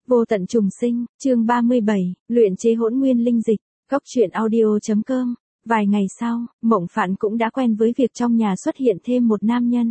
Vô tận trùng sinh, chương 37, luyện chế hỗn nguyên linh dịch, góc truyện audio.com. Vài ngày sau, Mộng Phạn cũng đã quen với việc trong nhà xuất hiện thêm một nam nhân.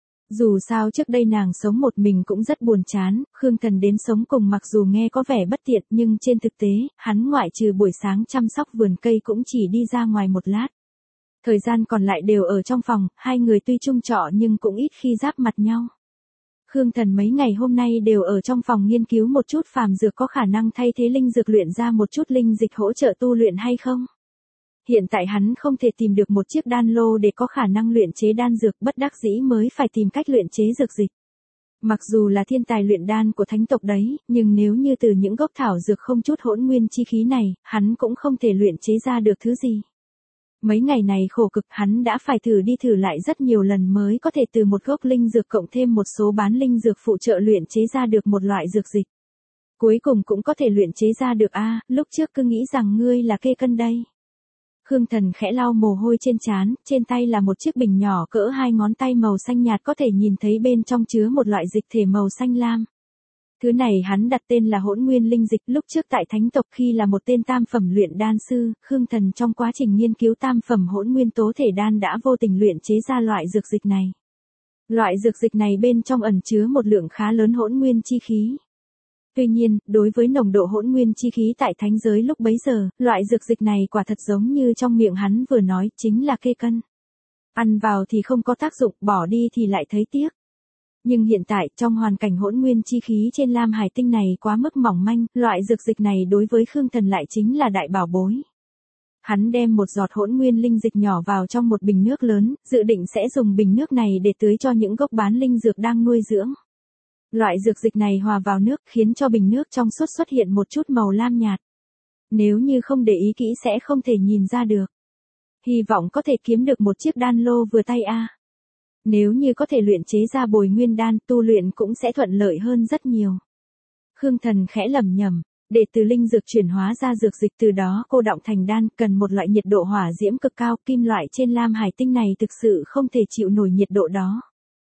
Dù sao trước đây nàng sống một mình cũng rất buồn chán, Khương Thần đến sống cùng mặc dù nghe có vẻ bất tiện nhưng trên thực tế, hắn ngoại trừ buổi sáng chăm sóc vườn cây cũng chỉ đi ra ngoài một lát. Thời gian còn lại đều ở trong phòng, hai người tuy chung trọ nhưng cũng ít khi giáp mặt nhau. Khương Thần mấy ngày hôm nay đều ở trong phòng nghiên cứu một chút phàm dược có khả năng thay thế linh dược luyện ra một chút linh dịch hỗ trợ tu luyện hay không. Hiện tại hắn không thể tìm được một chiếc đan lô để có khả năng luyện chế đan dược, bất đắc dĩ mới phải tìm cách luyện chế dược dịch. Mặc dù là thiên tài luyện đan của thánh tộc đấy, nhưng nếu như từ những gốc thảo dược không chút hỗn nguyên chi khí này, hắn cũng không thể luyện chế ra được thứ gì. Mấy ngày này khổ cực, hắn đã phải thử đi thử lại rất nhiều lần mới có thể từ một gốc linh dược cộng thêm một số bán linh dược phụ trợ luyện chế ra được một loại dược dịch. Cuối cùng cũng có thể luyện chế ra được a, lúc trước cứ nghĩ rằng ngươi là kê cân đây. Khương Thần khẽ lau mồ hôi trên trán, trên tay là một chiếc bình nhỏ cỡ 2 ngón tay màu xanh nhạt, có thể nhìn thấy bên trong chứa một loại dịch thể màu xanh lam. Thứ này hắn đặt tên là hỗn nguyên linh dịch. Lúc trước tại thánh tộc khi là một tên tam phẩm luyện đan sư, Khương Thần trong quá trình nghiên cứu tam phẩm hỗn nguyên tố thể đan đã vô tình luyện chế ra loại dược dịch này. Loại dược dịch này bên trong ẩn chứa một lượng khá lớn hỗn nguyên chi khí. Tuy nhiên, đối với nồng độ hỗn nguyên chi khí tại thánh giới lúc bấy giờ, loại dược dịch này quả thật giống như trong miệng hắn vừa nói, chính là kê cân. Ăn vào thì không có tác dụng, bỏ đi thì lại thấy tiếc. Nhưng hiện tại, trong hoàn cảnh hỗn nguyên chi khí trên Lam Hải Tinh này quá mức mỏng manh, loại dược dịch này đối với Khương Thần lại chính là đại bảo bối. Hắn đem một giọt hỗn nguyên linh dịch nhỏ vào trong một bình nước lớn, dự định sẽ dùng bình nước này để tưới cho những gốc bán linh dược đang nuôi dưỡng. Loại dược dịch này hòa vào nước khiến cho bình nước trong suốt xuất hiện một chút màu lam nhạt. Nếu như không để ý kỹ sẽ không thể nhìn ra được. Hy vọng có thể kiếm được một chiếc đan lô vừa tay a. Nếu như có thể luyện chế ra bồi nguyên đan, tu luyện cũng sẽ thuận lợi hơn rất nhiều. Khương Thần khẽ lẩm nhẩm, để từ linh dược chuyển hóa ra dược dịch, từ đó cô đọng thành đan, cần một loại nhiệt độ hỏa diễm cực cao, kim loại trên Lam Hải Tinh này thực sự không thể chịu nổi nhiệt độ đó.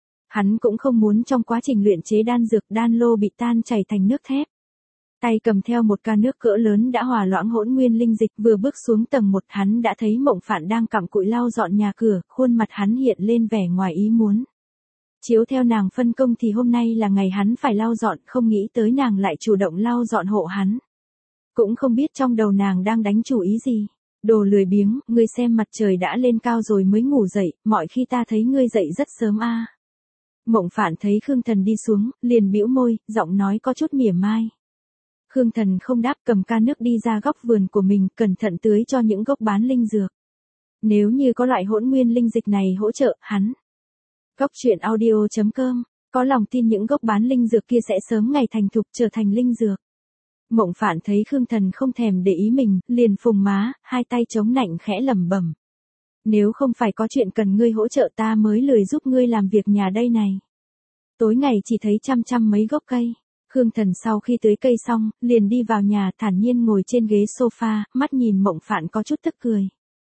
Hắn cũng không muốn trong quá trình luyện chế đan dược, đan lô bị tan chảy thành nước thép. Tay cầm theo một ca nước cỡ lớn đã hòa loãng hỗn nguyên linh dịch, vừa bước xuống tầng 1 hắn đã thấy Mộng Phạn đang cặm cụi lau dọn nhà cửa, khuôn mặt hắn hiện lên vẻ ngoài ý muốn. Chiếu theo nàng phân công thì hôm nay là ngày hắn phải lau dọn, không nghĩ tới nàng lại chủ động lau dọn hộ hắn. Cũng không biết trong đầu nàng đang đánh chủ ý gì. Đồ lười biếng, ngươi xem mặt trời đã lên cao rồi mới ngủ dậy, mọi khi ta thấy ngươi dậy rất sớm a. Mộng Phạn thấy Khương Thần đi xuống, liền bĩu môi, giọng nói có chút mỉa mai. Khương Thần không đáp, cầm ca nước đi ra góc vườn của mình, cẩn thận tưới cho những gốc bán linh dược. Nếu như có loại hỗn nguyên linh dịch này hỗ trợ, hắn. Góc truyện audio.com, có lòng tin những gốc bán linh dược kia sẽ sớm ngày thành thục trở thành linh dược. Mộng Phạn thấy Khương Thần không thèm để ý mình, liền phùng má, hai tay chống nạnh khẽ lẩm bẩm. Nếu không phải có chuyện cần ngươi hỗ trợ ta mới lười giúp ngươi làm việc nhà đây này. Tối ngày chỉ thấy chăm mấy gốc cây. Khương Thần sau khi tưới cây xong, liền đi vào nhà, thản nhiên ngồi trên ghế sofa, mắt nhìn Mộng Phạn có chút tức cười.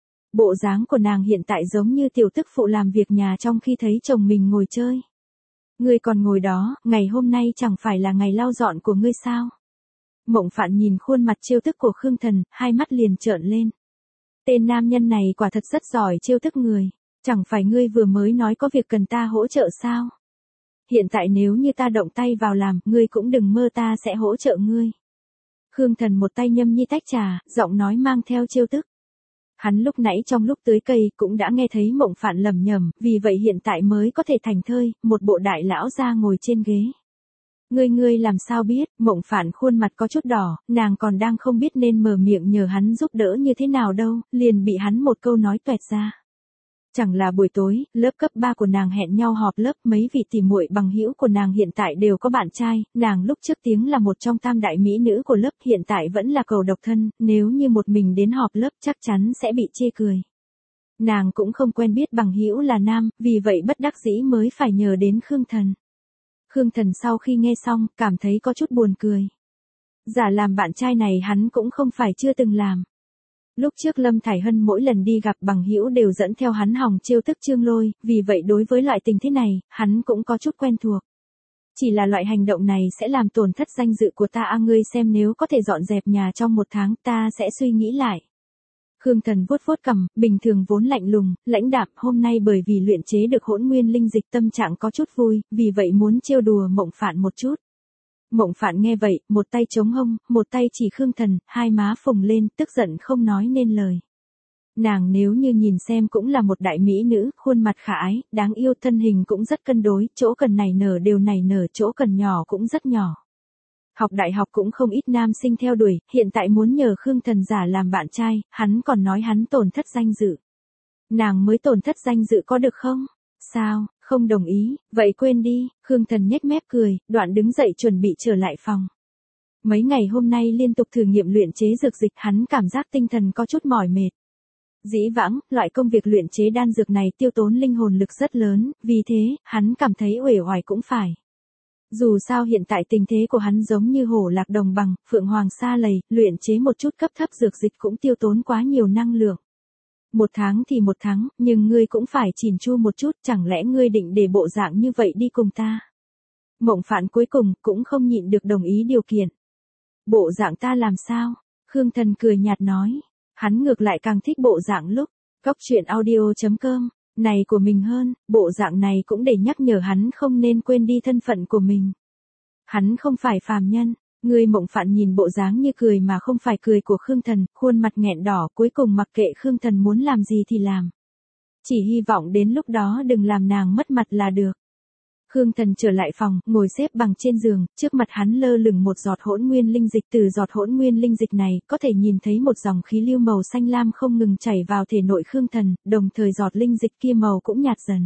Bộ dáng của nàng hiện tại giống như tiểu tức phụ làm việc nhà trong khi thấy chồng mình ngồi chơi. Ngươi còn ngồi đó, ngày hôm nay chẳng phải là ngày lau dọn của ngươi sao? Mộng Phạn nhìn khuôn mặt trêu tức của Khương Thần, hai mắt liền trợn lên. Tên nam nhân này quả thật rất giỏi trêu tức người. Chẳng phải ngươi vừa mới nói có việc cần ta hỗ trợ sao? Hiện tại nếu như ta động tay vào làm, ngươi cũng đừng mơ ta sẽ hỗ trợ ngươi. Khương Thần một tay nhâm nhi tách trà, giọng nói mang theo trêu tức. Hắn lúc nãy trong lúc tưới cây cũng đã nghe thấy Mộng Phạn lẩm nhẩm, vì vậy hiện tại mới có thể thành thơi, một bộ đại lão ra ngồi trên ghế. Ngươi làm sao biết? Mộng Phạn khuôn mặt có chút đỏ, nàng còn đang không biết nên mở miệng nhờ hắn giúp đỡ như thế nào đâu, liền bị hắn một câu nói toẹt ra. Chẳng là buổi tối, lớp cấp 3 của nàng hẹn nhau họp lớp, mấy vị tỉ muội bằng hữu của nàng hiện tại đều có bạn trai, nàng lúc trước tiếng là một trong tam đại mỹ nữ của lớp, hiện tại vẫn là cầu độc thân, nếu như một mình đến họp lớp chắc chắn sẽ bị chê cười. Nàng cũng không quen biết bằng hữu là nam, vì vậy bất đắc dĩ mới phải nhờ đến Khương Thần. Khương Thần sau khi nghe xong, cảm thấy có chút buồn cười. Giả làm bạn trai này hắn cũng không phải chưa từng làm. Lúc trước Lâm Thải Hân mỗi lần đi gặp bằng hữu đều dẫn theo hắn hòng trêu tức Trương Lôi, vì vậy đối với loại tình thế này, hắn cũng có chút quen thuộc. Chỉ là loại hành động này sẽ làm tổn thất danh dự của ta ngươi xem nếu có thể dọn dẹp nhà trong 1 tháng ta sẽ suy nghĩ lại. Khương Thần vuốt vuốt cằm, bình thường vốn lạnh lùng, lãnh đạm, hôm nay bởi vì luyện chế được hỗn nguyên linh dịch tâm trạng có chút vui, vì vậy muốn trêu đùa Mộng Phạn một chút. Mộng Phạn nghe vậy, một tay chống hông, một tay chỉ Khương Thần, hai má phồng lên, tức giận không nói nên lời. Nàng nếu như nhìn xem cũng là một đại mỹ nữ, khuôn mặt khả ái, đáng yêu, thân hình cũng rất cân đối, chỗ cần nảy nở đều nảy nở, chỗ cần nhỏ cũng rất nhỏ. Học đại học cũng không ít nam sinh theo đuổi, hiện tại muốn nhờ Khương Thần giả làm bạn trai, hắn còn nói hắn tổn thất danh dự. Nàng mới tổn thất danh dự có được không? Sao, không đồng ý, vậy quên đi, Khương Thần nhếch mép cười, đoạn đứng dậy chuẩn bị trở lại phòng. Mấy ngày hôm nay liên tục thử nghiệm luyện chế dược dịch, hắn cảm giác tinh thần có chút mỏi mệt. Dĩ vãng, loại công việc luyện chế đan dược này tiêu tốn linh hồn lực rất lớn, vì thế, hắn cảm thấy uể oải cũng phải. Dù sao hiện tại tình thế của hắn giống như hổ lạc đồng bằng, phượng hoàng sa lầy, luyện chế một chút cấp thấp dược dịch cũng tiêu tốn quá nhiều năng lượng. 1 tháng thì 1 tháng, nhưng ngươi cũng phải chỉn chu một chút, chẳng lẽ ngươi định để bộ dạng như vậy đi cùng ta? Mộng Phạn cuối cùng cũng không nhịn được đồng ý điều kiện. Bộ dạng ta làm sao? Khương Thần cười nhạt nói. Hắn ngược lại càng thích bộ dạng lúc, Cóc Truyện Audio.com, này của mình hơn, bộ dạng này cũng để nhắc nhở hắn không nên quên đi thân phận của mình. Hắn không phải phàm nhân, người Mộng Phạn nhìn bộ dáng như cười mà không phải cười của Khương Thần, khuôn mặt nghẹn đỏ cuối cùng mặc kệ Khương Thần muốn làm gì thì làm. Chỉ hy vọng đến lúc đó đừng làm nàng mất mặt là được. Khương Thần trở lại phòng, ngồi xếp bằng trên giường, trước mặt hắn lơ lửng một giọt hỗn nguyên linh dịch, từ giọt hỗn nguyên linh dịch này, có thể nhìn thấy một dòng khí lưu màu xanh lam không ngừng chảy vào thể nội Khương Thần, đồng thời giọt linh dịch kia màu cũng nhạt dần.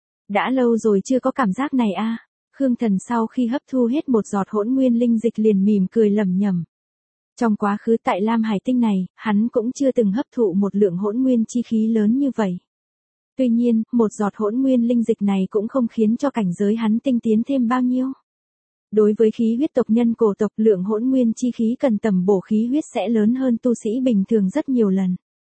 Đã lâu rồi chưa có cảm giác này a. Khương Thần sau khi hấp thu hết một giọt hỗn nguyên linh dịch liền mỉm cười lẩm nhẩm. Trong quá khứ tại Lam Hải Tinh này, hắn cũng chưa từng hấp thụ một lượng hỗn nguyên chi khí lớn như vậy. Tuy nhiên, một giọt hỗn nguyên linh dịch này cũng không khiến cho cảnh giới hắn tinh tiến thêm bao nhiêu. Đối với khí huyết tộc nhân cổ tộc, lượng hỗn nguyên chi khí cần tầm bổ khí huyết sẽ lớn hơn tu sĩ bình thường rất nhiều lần.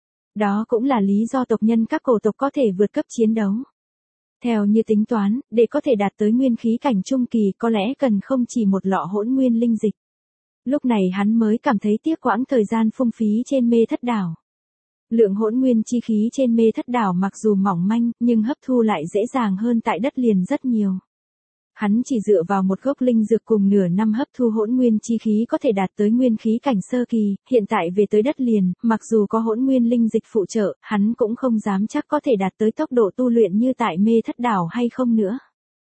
Đó cũng là lý do tộc nhân các cổ tộc có thể vượt cấp chiến đấu. Theo như tính toán, để có thể đạt tới nguyên khí cảnh trung kỳ có lẽ cần không chỉ một lọ hỗn nguyên linh dịch. Lúc này hắn mới cảm thấy tiếc quãng thời gian phung phí trên Mê Thất Đảo. Lượng hỗn nguyên chi khí trên Mê Thất Đảo mặc dù mỏng manh, nhưng hấp thu lại dễ dàng hơn tại đất liền rất nhiều. Hắn chỉ dựa vào một gốc linh dược cùng nửa năm hấp thu hỗn nguyên chi khí có thể đạt tới nguyên khí cảnh sơ kỳ, hiện tại về tới đất liền, mặc dù có hỗn nguyên linh dịch phụ trợ, hắn cũng không dám chắc có thể đạt tới tốc độ tu luyện như tại Mê Thất Đảo hay không nữa.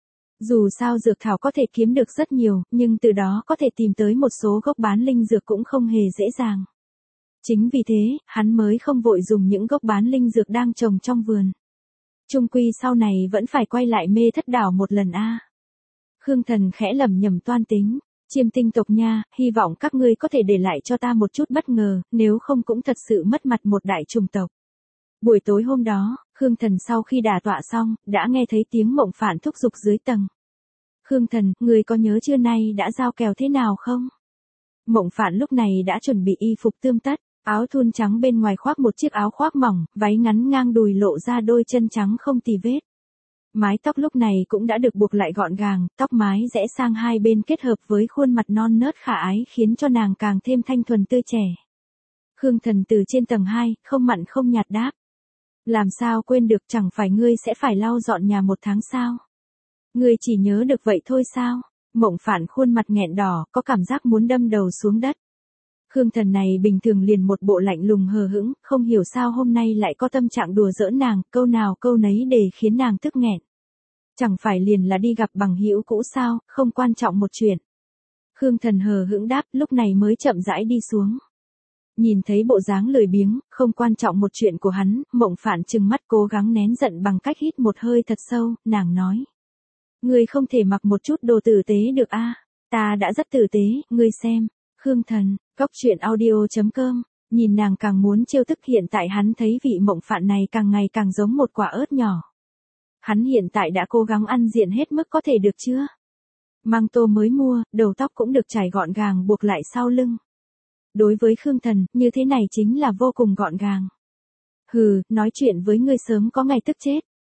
Dù sao dược thảo có thể kiếm được rất nhiều, nhưng từ đó có thể tìm tới một số gốc bán linh dược cũng không hề dễ dàng. Chính vì thế, hắn mới không vội dùng những gốc bán linh dược đang trồng trong vườn. Chung quy sau này vẫn phải quay lại Mê Thất Đảo một lần a. Khương Thần khẽ lẩm nhẩm toan tính, Chiêm Tinh tộc nha, hy vọng các ngươi có thể để lại cho ta một chút bất ngờ, nếu không cũng thật sự mất mặt một đại chủng tộc. Buổi tối hôm đó, Khương Thần sau khi đả tọa xong, đã nghe thấy tiếng Mộng Phạn thúc giục dưới tầng. Khương Thần, ngươi có nhớ trưa nay đã giao kèo thế nào không? Mộng Phạn lúc này đã chuẩn bị y phục tươm tất, áo thun trắng bên ngoài khoác một chiếc áo khoác mỏng, váy ngắn ngang đùi lộ ra đôi chân trắng không tì vết. Mái tóc lúc này cũng đã được buộc lại gọn gàng, tóc mái rẽ sang hai bên kết hợp với khuôn mặt non nớt khả ái khiến cho nàng càng thêm thanh thuần tươi trẻ. Khương Thần từ trên tầng 2, không mặn không nhạt đáp. Làm sao quên được, chẳng phải ngươi sẽ phải lau dọn nhà 1 tháng sao? Ngươi chỉ nhớ được vậy thôi sao? Mộng Phạn khuôn mặt nghẹn đỏ, có cảm giác muốn đâm đầu xuống đất. Khương Thần này bình thường liền một bộ lạnh lùng hờ hững, không hiểu sao hôm nay lại có tâm trạng đùa giỡn nàng, câu nào câu nấy để khiến nàng tức nghẹn. Chẳng phải liền là đi gặp bằng hữu cũ sao, không quan trọng một chuyện. Khương Thần hờ hững đáp, lúc này mới chậm rãi đi xuống. Nhìn thấy bộ dáng lười biếng, không quan trọng một chuyện của hắn, Mộng Phạn trừng mắt cố gắng nén giận bằng cách hít một hơi thật sâu, nàng nói. Ngươi không thể mặc một chút đồ tử tế được a? Ta đã rất tử tế, ngươi xem. Khương Thần, Cóc Truyện Audio.com, nhìn nàng càng muốn trêu tức, hiện tại hắn thấy vị Mộng Phạn này càng ngày càng giống một quả ớt nhỏ. Hắn hiện tại đã cố gắng ăn diện hết mức có thể được chưa? Mang tô mới mua, đầu tóc cũng được chải gọn gàng buộc lại sau lưng. Đối với Khương Thần, như thế này chính là vô cùng gọn gàng. Hừ, nói chuyện với ngươi sớm có ngày tức chết.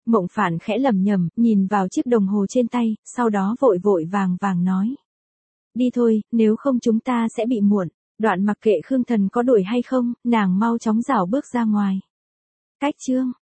Mộng Phạn khẽ lẩm nhẩm, nhìn vào chiếc đồng hồ trên tay, sau đó vội vội vàng vàng nói. Đi thôi, nếu không chúng ta sẽ bị muộn. Đoạn mặc kệ Khương Thần có đuổi hay không, nàng mau chóng rảo bước ra ngoài. Cách chương